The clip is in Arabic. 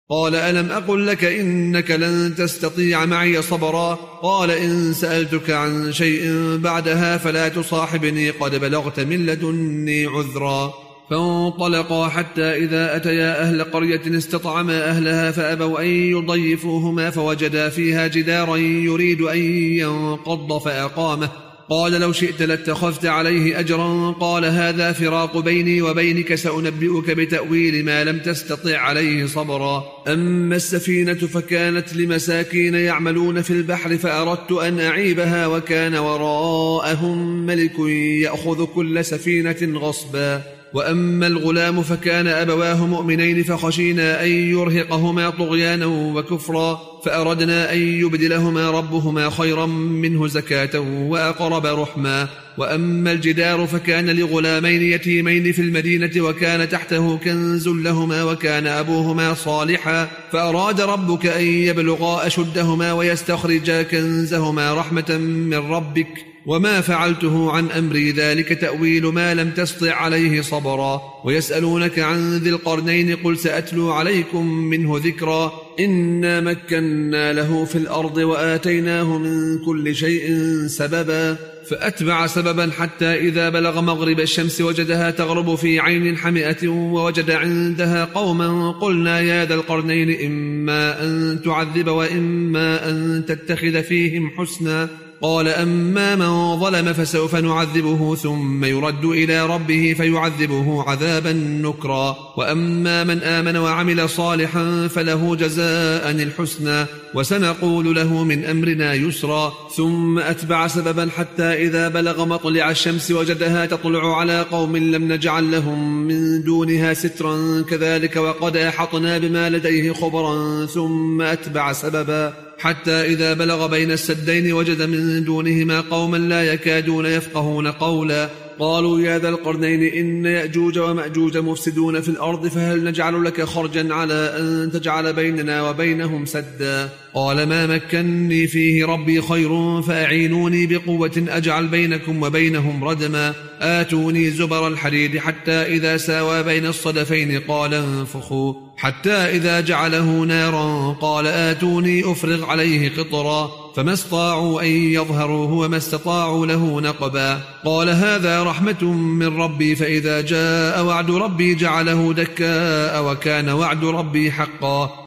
قال ألم أقل لك إنك لن تستطيع معي صبرا؟ قال إن سألتك عن شيء بعدها فلا تصاحبني قد بلغت من لدني عذرا. فانطلقا حتى إذا أتيا أهل قرية استطعما أهلها فأبوا أن يضيفوهما فوجدا فيها جدارا يريد أن ينقض فأقامه. قال لو شئت لاتخذت عليه أجرا. قال هذا فراق بيني وبينك سأنبئك بتأويل ما لم تستطع عليه صبرا. أما السفينة فكانت لمساكين يعملون في البحر فأردت أن أعيبها وكان وراءهم ملك يأخذ كل سفينة غصبا. وأما الغلام فكان أبواه مؤمنين فخشينا أن يرهقهما طغيانا وكفرا فأردنا أن يبدلهما ربهما خيرا منه زكاة وأقرب رحما. وأما الجدار فكان لغلامين يتيمين في المدينة وكان تحته كنز لهما وكان أبوهما صالحا فأراد ربك أن يبلغا أشدهما ويستخرجا كنزهما رحمة من ربك وما فعلته عن أمري ذلك تأويل ما لم تستطع عليه صبرا. ويسألونك عن ذي القرنين قل سأتلو عليكم منه ذكرا. إنا مكنا له في الأرض وآتيناه من كل شيء سببا. فأتبع سببا حتى إذا بلغ مغرب الشمس وجدها تغرب في عين حمئة ووجد عندها قوما قلنا يا ذا القرنين إما أن تعذب وإما أن تتخذ فيهم حسنا. قال أما من ظلم فسوف نعذبه ثم يرد إلى ربه فيعذبه عذابا نكرا. وأما من آمن وعمل صالحا فله جزاء الحسنى وسنقول له من أمرنا يسرا. ثم أتبع سببا حتى إذا بلغ مطلع الشمس وجدها تطلع على قوم لم نجعل لهم من دونها سترا كذلك وقد أحطنا بما لديه خبرا. ثم أتبع سببا حتى إذا بلغ بين السدين وجد من دونهما قوما لا يكادون يفقهون قولا. قالوا يا ذا القرنين إن يأجوج ومأجوج مفسدون في الأرض فهل نجعل لك خرجا على أن تجعل بيننا وبينهم سدا؟ قال ما مكني فيه ربي خير فأعينوني بقوة أجعل بينكم وبينهم ردما. آتوني زبر الحديد حتى إذا ساوى بين الصدفين قال انفخوا حتى إذا جعله نارا قال آتوني أفرغ عليه قطرا. فما استطاعوا أن يظهروه وما استطاعوا له نقبا. قال هذا رحمة من ربي فإذا جاء وعد ربي جعله دكاء وكان وعد ربي حقا.